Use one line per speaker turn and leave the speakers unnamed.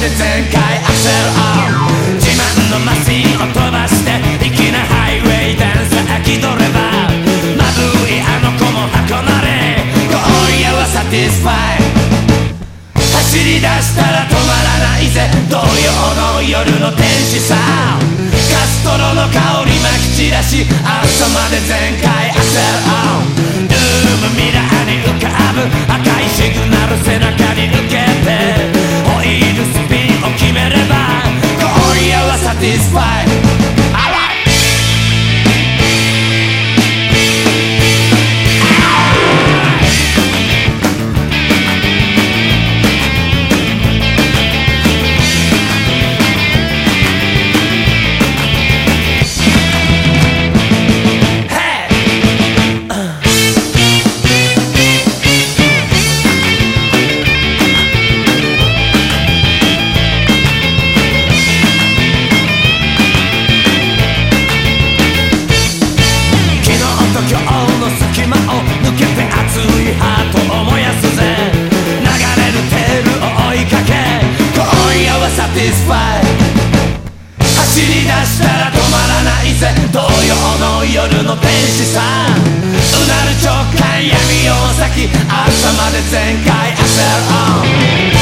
で全開アクセルオン、自慢のマシンを飛ばして粋なハイウェイダンス飽き取ればまぶいあの子も箱乗れ今夜はサティスファイ、走り出したら止まらないぜ同様の夜の天使さ、カストロの香りまき散らし朝まで全開アクセルオン、ルームミラーに浮かぶ赤いシグナル背中に受けてホイールスピンを決めれば今夜はサティスファイ。今日の隙間を抜けて熱いハートを燃やすぜ、流れるテールを追いかけ今夜はサティスファイ、走り出したら止まらないぜ同様の夜の天使さ、うなる直感闇夜先朝まで全開アクセルオン。